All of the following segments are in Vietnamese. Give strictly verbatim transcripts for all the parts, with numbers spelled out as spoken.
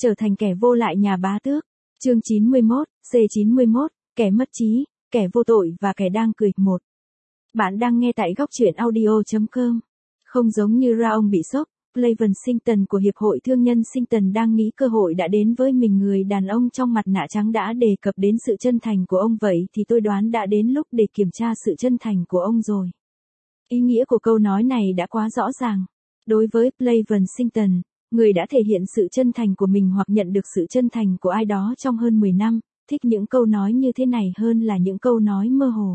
Trở thành kẻ vô lại nhà bá tước. Chương chín mươi mốt, C chín mươi mốt, kẻ mất trí, kẻ vô tội và kẻ đang cười. Một. Bạn đang nghe tại góc truyện audio chấm com. Không giống như ra ông bị sốc, Clayton Singleton của Hiệp hội Thương nhân Singleton đang nghĩ cơ hội đã đến với mình. Người đàn ông trong mặt nạ trắng đã đề cập đến sự chân thành của ông, vậy thì tôi đoán đã đến lúc để kiểm tra sự chân thành của ông rồi. Ý nghĩa của câu nói này đã quá rõ ràng. Đối với Clayton Singleton, người đã thể hiện sự chân thành của mình hoặc nhận được sự chân thành của ai đó trong hơn mười năm, thích những câu nói như thế này hơn là những câu nói mơ hồ.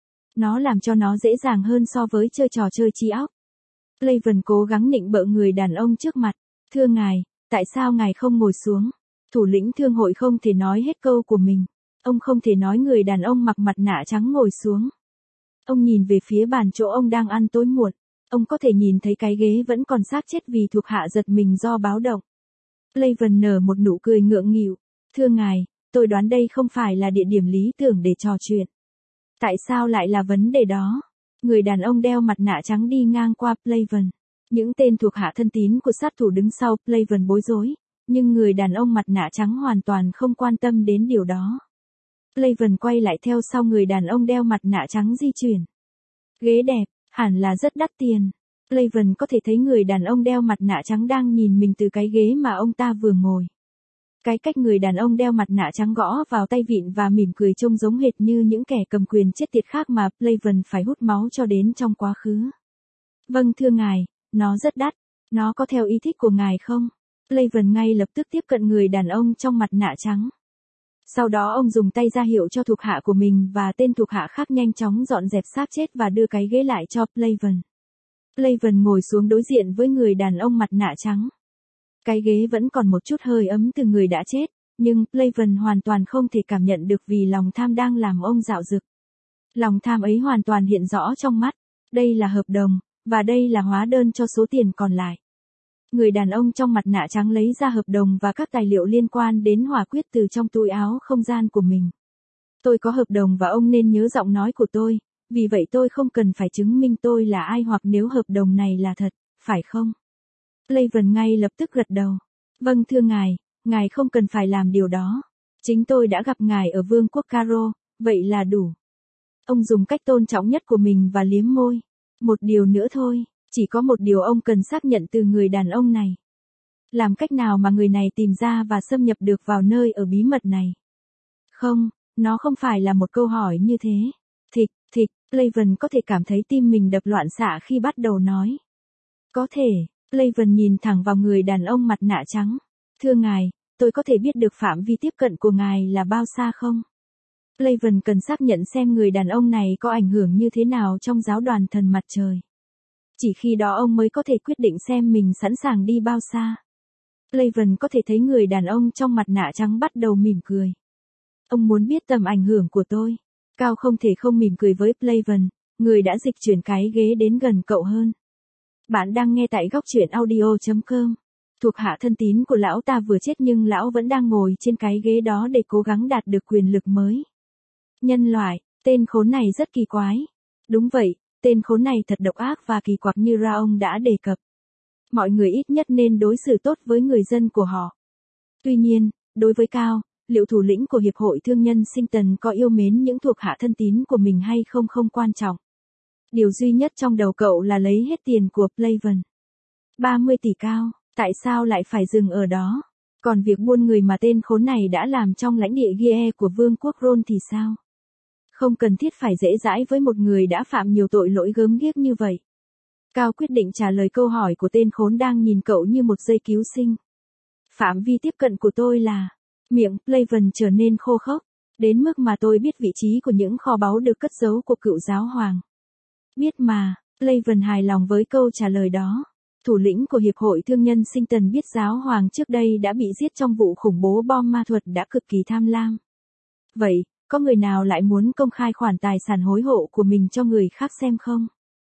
Nó làm cho nó dễ dàng hơn so với chơi trò chơi trí óc. Clayton cố gắng nịnh bợ người đàn ông trước mặt. Thưa ngài, tại sao ngài không ngồi xuống? Thủ lĩnh thương hội không thể nói hết câu của mình. Ông không thể nói người đàn ông mặc mặt nạ trắng ngồi xuống. Ông nhìn về phía bàn chỗ ông đang ăn tối muộn. Ông có thể nhìn thấy cái ghế vẫn còn xác chết vì thuộc hạ giật mình do báo động. Clayton nở một nụ cười ngượng nghịu. Thưa ngài, tôi đoán đây không phải là địa điểm lý tưởng để trò chuyện. Tại sao lại là vấn đề đó? Người đàn ông đeo mặt nạ trắng đi ngang qua Clayton. Những tên thuộc hạ thân tín của sát thủ đứng sau Clayton bối rối, nhưng người đàn ông mặt nạ trắng hoàn toàn không quan tâm đến điều đó. Clayton quay lại theo sau người đàn ông đeo mặt nạ trắng di chuyển. Ghế đẹp, hẳn là rất đắt tiền. Clayton có thể thấy người đàn ông đeo mặt nạ trắng đang nhìn mình từ cái ghế mà ông ta vừa ngồi. Cái cách người đàn ông đeo mặt nạ trắng gõ vào tay vịn và mỉm cười trông giống hệt như những kẻ cầm quyền chết tiệt khác mà Clayton phải hút máu cho đến trong quá khứ. Vâng thưa ngài, nó rất đắt. Nó có theo ý thích của ngài không? Clayton ngay lập tức tiếp cận người đàn ông trong mặt nạ trắng. Sau đó ông dùng tay ra hiệu cho thuộc hạ của mình và tên thuộc hạ khác nhanh chóng dọn dẹp xác chết và đưa cái ghế lại cho Clayton. Clayton ngồi xuống đối diện với người đàn ông mặt nạ trắng. Cái ghế vẫn còn một chút hơi ấm từ người đã chết, nhưng Clayton hoàn toàn không thể cảm nhận được vì lòng tham đang làm ông dạo dực. Lòng tham ấy hoàn toàn hiện rõ trong mắt. Đây là hợp đồng, và đây là hóa đơn cho số tiền còn lại. Người đàn ông trong mặt nạ trắng lấy ra hợp đồng và các tài liệu liên quan đến hòa quyết từ trong túi áo không gian của mình. Tôi có hợp đồng và ông nên nhớ giọng nói của tôi, vì vậy tôi không cần phải chứng minh tôi là ai hoặc nếu hợp đồng này là thật, phải không? Clayton ngay lập tức gật đầu. Vâng thưa ngài, ngài không cần phải làm điều đó. Chính tôi đã gặp ngài ở Vương quốc Caro, vậy là đủ. Ông dùng cách tôn trọng nhất của mình và liếm môi. Một điều nữa thôi, chỉ có một điều ông cần xác nhận từ người đàn ông này. Làm cách nào mà người này tìm ra và xâm nhập được vào nơi ở bí mật này? Không, nó không phải là một câu hỏi như thế. Thịch, thịch, Clayton có thể cảm thấy tim mình đập loạn xạ khi bắt đầu nói. Có thể. Clayton nhìn thẳng vào người đàn ông mặt nạ trắng. Thưa ngài, tôi có thể biết được phạm vi tiếp cận của ngài là bao xa không? Clayton cần xác nhận xem người đàn ông này có ảnh hưởng như thế nào trong giáo đoàn thần mặt trời. Chỉ khi đó ông mới có thể quyết định xem mình sẵn sàng đi bao xa. Clayton có thể thấy người đàn ông trong mặt nạ trắng bắt đầu mỉm cười. Ông muốn biết tầm ảnh hưởng của tôi. Cao không thể không mỉm cười với Clayton, người đã dịch chuyển cái ghế đến gần cậu hơn. Bạn đang nghe tại góc truyện audio chấm com. Thuộc hạ thân tín của lão ta vừa chết nhưng lão vẫn đang ngồi trên cái ghế đó để cố gắng đạt được quyền lực mới. Nhân loại, tên khốn này rất kỳ quái. Đúng vậy, tên khốn này thật độc ác và kỳ quặc như Raong đã đề cập. Mọi người ít nhất nên đối xử tốt với người dân của họ. Tuy nhiên, đối với Cao, liệu thủ lĩnh của Hiệp hội Thương nhân Singleton có yêu mến những thuộc hạ thân tín của mình hay không không quan trọng. Điều duy nhất trong đầu cậu là lấy hết tiền của Clayton. ba mươi tỷ Cao, tại sao lại phải dừng ở đó? Còn việc buôn người mà tên khốn này đã làm trong lãnh địa Gie của Vương quốc Ron thì sao? Không cần thiết phải dễ dãi với một người đã phạm nhiều tội lỗi gớm ghiếc như vậy. Cao quyết định trả lời câu hỏi của tên khốn đang nhìn cậu như một dây cứu sinh. Phạm vi tiếp cận của tôi là... Miệng Clayton trở nên khô khốc, đến mức mà tôi biết vị trí của những kho báu được cất giấu của cựu giáo hoàng. Biết mà, Clayton hài lòng với câu trả lời đó. Thủ lĩnh của Hiệp hội Thương nhân Singleton biết giáo hoàng trước đây đã bị giết trong vụ khủng bố bom ma thuật đã cực kỳ tham lam. Vậy, có người nào lại muốn công khai khoản tài sản hối hộ của mình cho người khác xem không?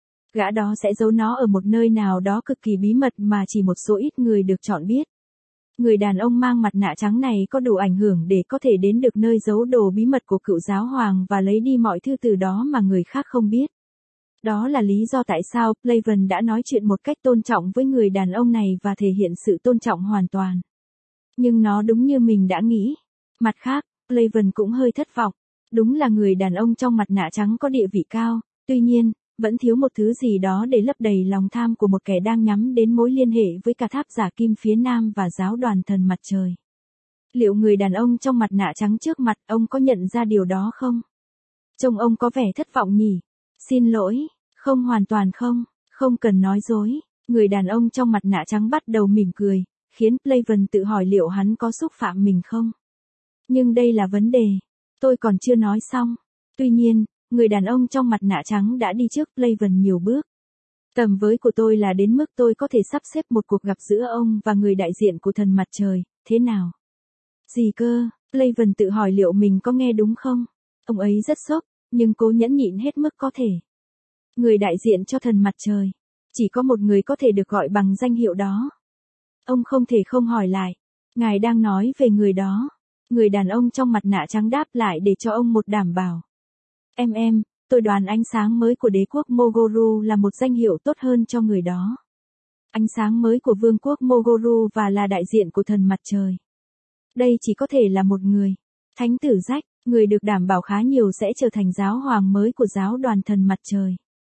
Gã đó sẽ giấu nó ở một nơi nào đó cực kỳ bí mật mà chỉ một số ít người được chọn biết. Người đàn ông mang mặt nạ trắng này có đủ ảnh hưởng để có thể đến được nơi giấu đồ bí mật của cựu giáo hoàng và lấy đi mọi thứ từ đó mà người khác không biết. Đó là lý do tại sao Clayton đã nói chuyện một cách tôn trọng với người đàn ông này và thể hiện sự tôn trọng hoàn toàn. Nhưng nó đúng như mình đã nghĩ. Mặt khác, Playvân cũng hơi thất vọng. Đúng là người đàn ông trong mặt nạ trắng có địa vị cao, tuy nhiên, vẫn thiếu một thứ gì đó để lấp đầy lòng tham của một kẻ đang nhắm đến mối liên hệ với cả tháp giả kim phía Nam và giáo đoàn thần mặt trời. Liệu người đàn ông trong mặt nạ trắng trước mặt ông có nhận ra điều đó không? Trông ông có vẻ thất vọng nhỉ? Xin lỗi, không hoàn toàn không, không cần nói dối. Người đàn ông trong mặt nạ trắng bắt đầu mỉm cười, khiến Playvân tự hỏi liệu hắn có xúc phạm mình không? Nhưng đây là vấn đề. Tôi còn chưa nói xong. Tuy nhiên, người đàn ông trong mặt nạ trắng đã đi trước Playvân nhiều bước. Tầm với của tôi là đến mức tôi có thể sắp xếp một cuộc gặp giữa ông và người đại diện của thần mặt trời, thế nào? Gì cơ? Playvân tự hỏi liệu mình có nghe đúng không? Ông ấy rất sốc, nhưng cố nhẫn nhịn hết mức có thể. Người đại diện cho thần mặt trời. Chỉ có một người có thể được gọi bằng danh hiệu đó. Ông không thể không hỏi lại. Ngài đang nói về người đó. Người đàn ông trong mặt nạ trắng đáp lại để cho ông một đảm bảo. Em em, tôi đoán ánh sáng mới của đế quốc Mogoru là một danh hiệu tốt hơn cho người đó. Ánh sáng mới của vương quốc Mogoru và là đại diện của thần mặt trời. Đây chỉ có thể là một người. Thánh tử Jack, người được đảm bảo khá nhiều sẽ trở thành giáo hoàng mới của giáo đoàn thần mặt trời.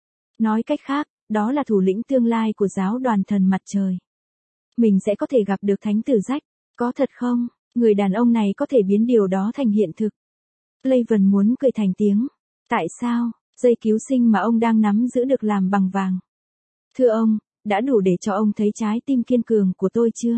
Nói cách khác, đó là thủ lĩnh tương lai của giáo đoàn thần mặt trời. Mình sẽ có thể gặp được thánh tử Jack, có thật không? Người đàn ông này có thể biến điều đó thành hiện thực. Playvân muốn cười thành tiếng. Tại sao, dây cứu sinh mà ông đang nắm giữ được làm bằng vàng? Thưa ông, đã đủ để cho ông thấy trái tim kiên cường của tôi chưa?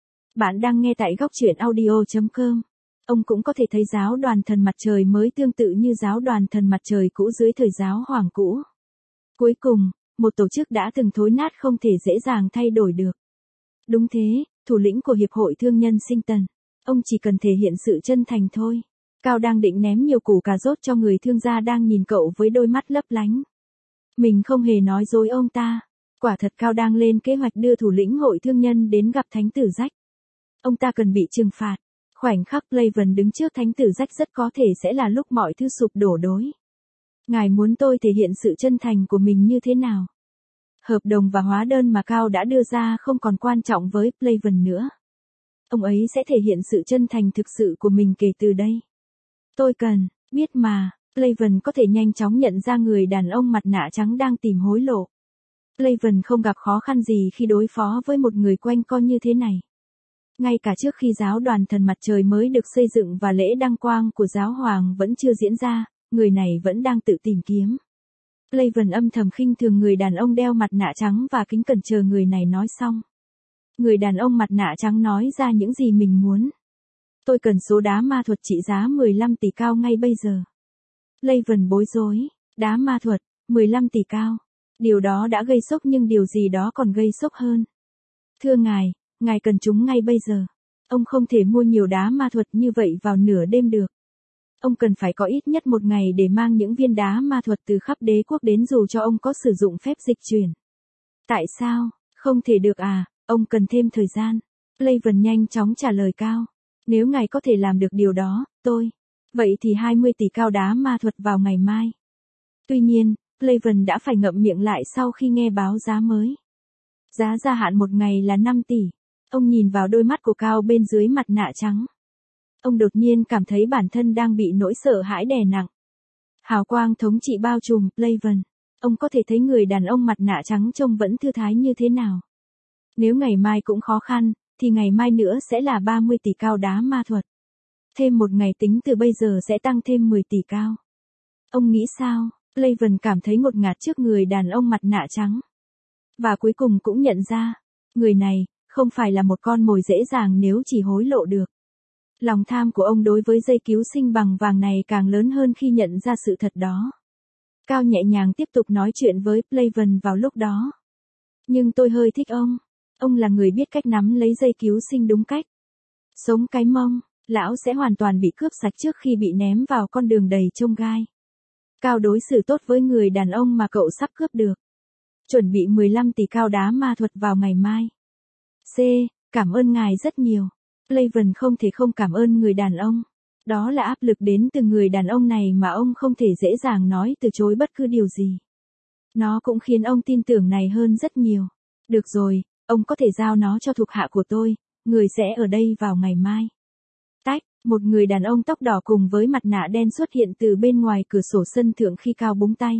Bạn đang nghe tại góc truyện audio chấm com. Ông cũng có thể thấy giáo đoàn thần mặt trời mới tương tự như giáo đoàn thần mặt trời cũ dưới thời giáo hoàng cũ. Cuối cùng, một tổ chức đã từng thối nát không thể dễ dàng thay đổi được. Đúng thế, thủ lĩnh của Hiệp hội Thương nhân Sinh Tần. Ông chỉ cần thể hiện sự chân thành thôi. Cao đang định ném nhiều củ cà rốt cho người thương gia đang nhìn cậu với đôi mắt lấp lánh. Mình không hề nói dối ông ta. Quả thật Cao đang lên kế hoạch đưa thủ lĩnh hội thương nhân đến gặp thánh tử Jack. Ông ta cần bị trừng phạt. Khoảnh khắc Playvân đứng trước thánh tử Jack rất có thể sẽ là lúc mọi thứ sụp đổ đối. Ngài muốn tôi thể hiện sự chân thành của mình như thế nào? Hợp đồng và hóa đơn mà Cao đã đưa ra không còn quan trọng với Playvân nữa. Ông ấy sẽ thể hiện sự chân thành thực sự của mình kể từ đây. Tôi cần, biết mà, Playvân có thể nhanh chóng nhận ra người đàn ông mặt nạ trắng đang tìm hối lộ. Playvân không gặp khó khăn gì khi đối phó với một người quanh co như thế này. Ngay cả trước khi giáo đoàn thần mặt trời mới được xây dựng và lễ đăng quang của giáo hoàng vẫn chưa diễn ra, người này vẫn đang tự tìm kiếm. Playvân âm thầm khinh thường người đàn ông đeo mặt nạ trắng và kính cẩn chờ người này nói xong. Người đàn ông mặt nạ trắng nói ra những gì mình muốn. Tôi cần số đá ma thuật trị giá mười lăm tỷ Cao ngay bây giờ. Playvân bối rối, đá ma thuật, mười lăm tỷ Cao. Điều đó đã gây sốc nhưng điều gì đó còn gây sốc hơn. Thưa ngài, ngài cần chúng ngay bây giờ. Ông không thể mua nhiều đá ma thuật như vậy vào nửa đêm được. Ông cần phải có ít nhất một ngày để mang những viên đá ma thuật từ khắp đế quốc đến dù cho ông có sử dụng phép dịch chuyển. Tại sao, không thể được à, ông cần thêm thời gian. Playvân nhanh chóng trả lời Cao. Nếu ngài có thể làm được điều đó, tôi. Vậy thì hai mươi tỷ Cao đá ma thuật vào ngày mai. Tuy nhiên, Playvân đã phải ngậm miệng lại sau khi nghe báo giá mới. Giá gia hạn một ngày là năm tỷ. Ông nhìn vào đôi mắt của Cao bên dưới mặt nạ trắng. Ông đột nhiên cảm thấy bản thân đang bị nỗi sợ hãi đè nặng. Hào quang thống trị bao trùm Playvân. Ông có thể thấy người đàn ông mặt nạ trắng trông vẫn thư thái như thế nào. Nếu ngày mai cũng khó khăn, thì ngày mai nữa sẽ là ba mươi tỷ Cao đá ma thuật. Thêm một ngày tính từ bây giờ sẽ tăng thêm mười tỷ Cao. Ông nghĩ sao? Playvân cảm thấy ngột ngạt trước người đàn ông mặt nạ trắng. Và cuối cùng cũng nhận ra, người này, không phải là một con mồi dễ dàng nếu chỉ hối lộ được. Lòng tham của ông đối với dây cứu sinh bằng vàng này càng lớn hơn khi nhận ra sự thật đó. Cao nhẹ nhàng tiếp tục nói chuyện với Playvân vào lúc đó. Nhưng tôi hơi thích ông. Ông là người biết cách nắm lấy dây cứu sinh đúng cách. Sống cái mông, lão sẽ hoàn toàn bị cướp sạch trước khi bị ném vào con đường đầy chông gai. Cao đối xử tốt với người đàn ông mà cậu sắp cướp được. Chuẩn bị mười lăm tỷ Cao đá ma thuật vào ngày mai. C. Cảm ơn ngài rất nhiều. Playvân không thể không cảm ơn người đàn ông. Đó là áp lực đến từ người đàn ông này mà ông không thể dễ dàng nói từ chối bất cứ điều gì. Nó cũng khiến ông tin tưởng này hơn rất nhiều. Được rồi, ông có thể giao nó cho thuộc hạ của tôi, người sẽ ở đây vào ngày mai. Tách, một người đàn ông tóc đỏ cùng với mặt nạ đen xuất hiện từ bên ngoài cửa sổ sân thượng khi Cao búng tay.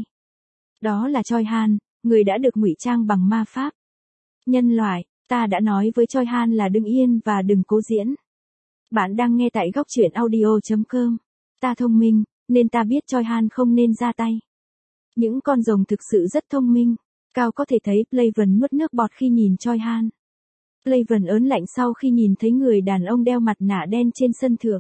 Đó là Choi Han, người đã được ngụy trang bằng ma pháp. Nhân loại, ta đã nói với Choi Han là đừng yên và đừng cố diễn. Bạn đang nghe tại góc truyện audio chấm com. Ta thông minh, nên ta biết Choi Han không nên ra tay. Những con rồng thực sự rất thông minh. Cao có thể thấy Playvân nuốt nước bọt khi nhìn Choi Han. Playvân ớn lạnh sau khi nhìn thấy người đàn ông đeo mặt nạ đen trên sân thượng.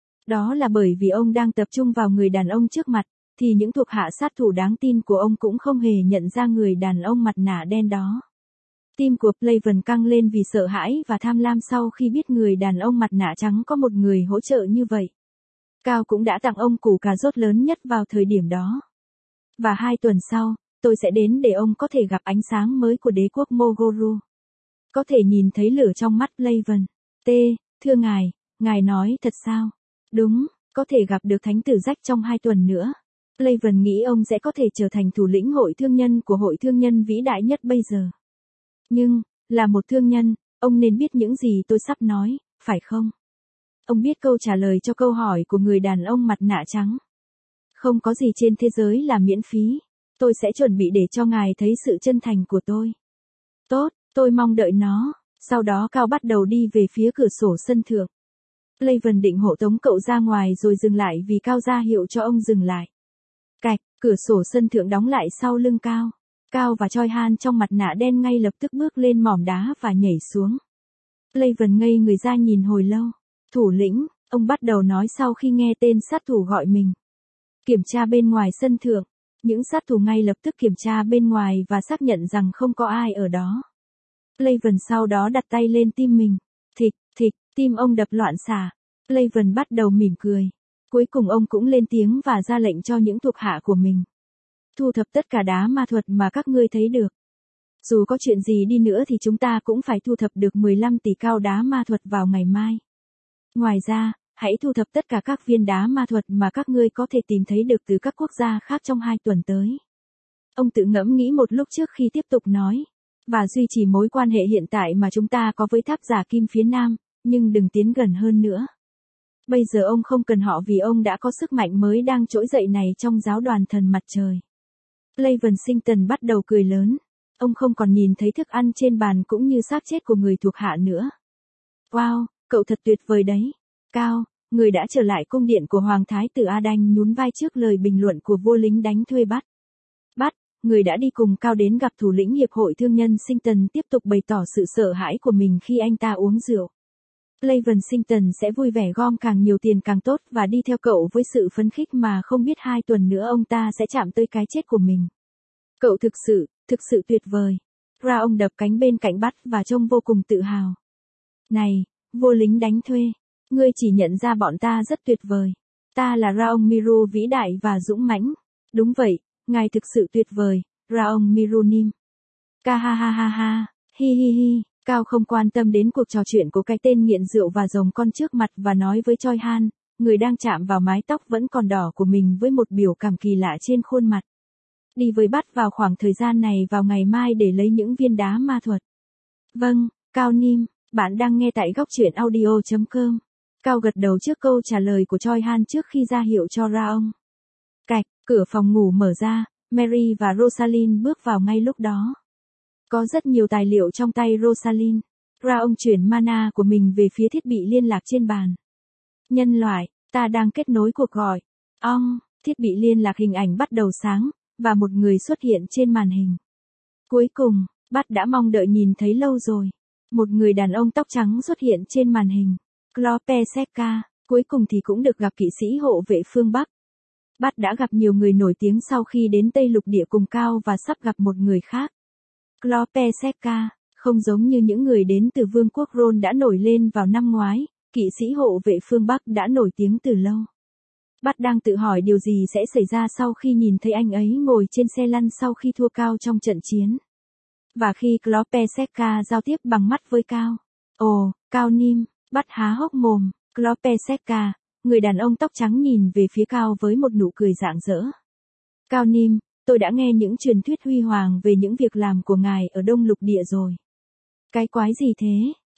Đó là bởi vì ông đang tập trung vào người đàn ông trước mặt, thì những thuộc hạ sát thủ đáng tin của ông cũng không hề nhận ra người đàn ông mặt nạ đen đó. Tim của Playvân căng lên vì sợ hãi và tham lam sau khi biết người đàn ông mặt nạ trắng có một người hỗ trợ như vậy. Cao cũng đã tặng ông củ cà rốt lớn nhất vào thời điểm đó. Và hai tuần sau, tôi sẽ đến để ông có thể gặp ánh sáng mới của đế quốc Mogoru. Có thể nhìn thấy lửa trong mắt Playvân. T, thưa ngài, ngài nói thật sao? Đúng, có thể gặp được thánh tử Jack trong hai tuần nữa. Playvân nghĩ ông sẽ có thể trở thành thủ lĩnh hội thương nhân của hội thương nhân vĩ đại nhất bây giờ. Nhưng, là một thương nhân, ông nên biết những gì tôi sắp nói, phải không? Ông biết câu trả lời cho câu hỏi của người đàn ông mặt nạ trắng. Không có gì trên thế giới là miễn phí. Tôi sẽ chuẩn bị để cho ngài thấy sự chân thành của tôi. Tốt, tôi mong đợi nó. Sau đó Cao bắt đầu đi về phía cửa sổ sân thượng. Playvân định hộ tống cậu ra ngoài rồi dừng lại vì Cao ra hiệu cho ông dừng lại. Cạch, cửa sổ sân thượng đóng lại sau lưng Cao. Cao và Choi Han trong mặt nạ đen ngay lập tức bước lên mỏm đá và nhảy xuống. Playvân ngây người ra nhìn hồi lâu. Thủ lĩnh, ông bắt đầu nói sau khi nghe tên sát thủ gọi mình. Kiểm tra bên ngoài sân thượng. Những sát thủ ngay lập tức kiểm tra bên ngoài và xác nhận rằng không có ai ở đó. Playvân sau đó đặt tay lên tim mình. Thịch, thịch, tim ông đập loạn xạ. Playvân bắt đầu mỉm cười. Cuối cùng ông cũng lên tiếng và ra lệnh cho những thuộc hạ của mình. Thu thập tất cả đá ma thuật mà các ngươi thấy được. Dù có chuyện gì đi nữa thì chúng ta cũng phải thu thập được mười lăm tỷ cao đá ma thuật vào ngày mai. Ngoài ra, hãy thu thập tất cả các viên đá ma thuật mà các ngươi có thể tìm thấy được từ các quốc gia khác trong hai tuần tới. Ông tự ngẫm nghĩ một lúc trước khi tiếp tục nói. Và duy trì mối quan hệ hiện tại mà chúng ta có với tháp giả kim phía nam, nhưng đừng tiến gần hơn nữa. Bây giờ ông không cần họ vì ông đã có sức mạnh mới đang trỗi dậy này trong giáo đoàn thần mặt trời. Playvân Singleton bắt đầu cười lớn. Ông không còn nhìn thấy thức ăn trên bàn cũng như xác chết của người thuộc hạ nữa. Wow, cậu thật tuyệt vời đấy. Cao, người đã trở lại cung điện của Hoàng Thái tử A Đanh nhún vai trước lời bình luận của vua lính đánh thuê Bắt. Bắt, người đã đi cùng Cao đến gặp thủ lĩnh hiệp hội thương nhân Singleton tiếp tục bày tỏ sự sợ hãi của mình khi anh ta uống rượu. Playvân Singleton sẽ vui vẻ gom càng nhiều tiền càng tốt và đi theo cậu với sự phấn khích mà không biết hai tuần nữa ông ta sẽ chạm tới cái chết của mình. Cậu thực sự, thực sự tuyệt vời. Ra ông đập cánh bên cạnh Bắt và trông vô cùng tự hào. Này, vua lính đánh thuê, ngươi chỉ nhận ra bọn ta rất tuyệt vời. Ta là Raong Miru vĩ đại và dũng mãnh. Đúng vậy, ngài thực sự tuyệt vời, Raong Mirunim. Ca ha ha ha ha, hi hi hi. Cao không quan tâm đến cuộc trò chuyện của cái tên nghiện rượu và rồng con trước mặt và nói với Choi Han, người đang chạm vào mái tóc vẫn còn đỏ của mình với một biểu cảm kỳ lạ trên khuôn mặt. Đi với Bắt vào khoảng thời gian này vào ngày mai để lấy những viên đá ma thuật. Vâng, Cao Nim, bạn đang nghe tại góc truyện audio chấm com. Cao gật đầu trước câu trả lời của Choi Han trước khi ra hiệu cho Raong. Cạch, cửa phòng ngủ mở ra, Mary và Rosalind bước vào ngay lúc đó. Có rất nhiều tài liệu trong tay Rosalind. Raong chuyển mana của mình về phía thiết bị liên lạc trên bàn. Nhân loại, ta đang kết nối cuộc gọi. Ong, thiết bị liên lạc hình ảnh bắt đầu sáng, và một người xuất hiện trên màn hình. Cuối cùng, Bắt đã mong đợi nhìn thấy lâu rồi. Một người đàn ông tóc trắng xuất hiện trên màn hình. Klope Seka, cuối cùng thì cũng được gặp kỵ sĩ hộ vệ phương Bắc. Bắt đã gặp nhiều người nổi tiếng sau khi đến Tây Lục Địa cùng Cao và sắp gặp một người khác. Klope Seka, không giống như những người đến từ Vương quốc Ron đã nổi lên vào năm ngoái, kỵ sĩ hộ vệ phương Bắc đã nổi tiếng từ lâu. Bắt đang tự hỏi điều gì sẽ xảy ra sau khi nhìn thấy anh ấy ngồi trên xe lăn sau khi thua Cao trong trận chiến. Và khi Klope Seka giao tiếp bằng mắt với Cao. Ồ, Cao Nim, Bắt há hốc mồm. Klope Seka, người đàn ông tóc trắng nhìn về phía Cao với một nụ cười rạng rỡ. Cao Nim, tôi đã nghe những truyền thuyết huy hoàng về những việc làm của ngài ở Đông Lục Địa rồi. Cái quái gì thế?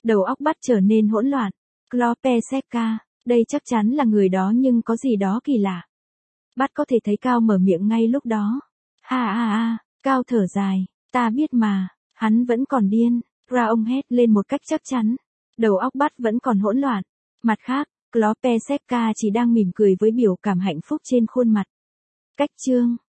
Đầu óc bắt trở nên hỗn loạn. Klopeseka, đây chắc chắn là người đó nhưng có gì đó kỳ lạ. Bắt có thể thấy Cao mở miệng ngay lúc đó. Ha ha ha, Cao thở dài, ta biết mà, hắn vẫn còn điên. Ra ông hét lên một cách chắc chắn. Đầu óc bắt vẫn còn hỗn loạn. Mặt khác, Klopeseka chỉ đang mỉm cười với biểu cảm hạnh phúc trên khuôn mặt. Cách chương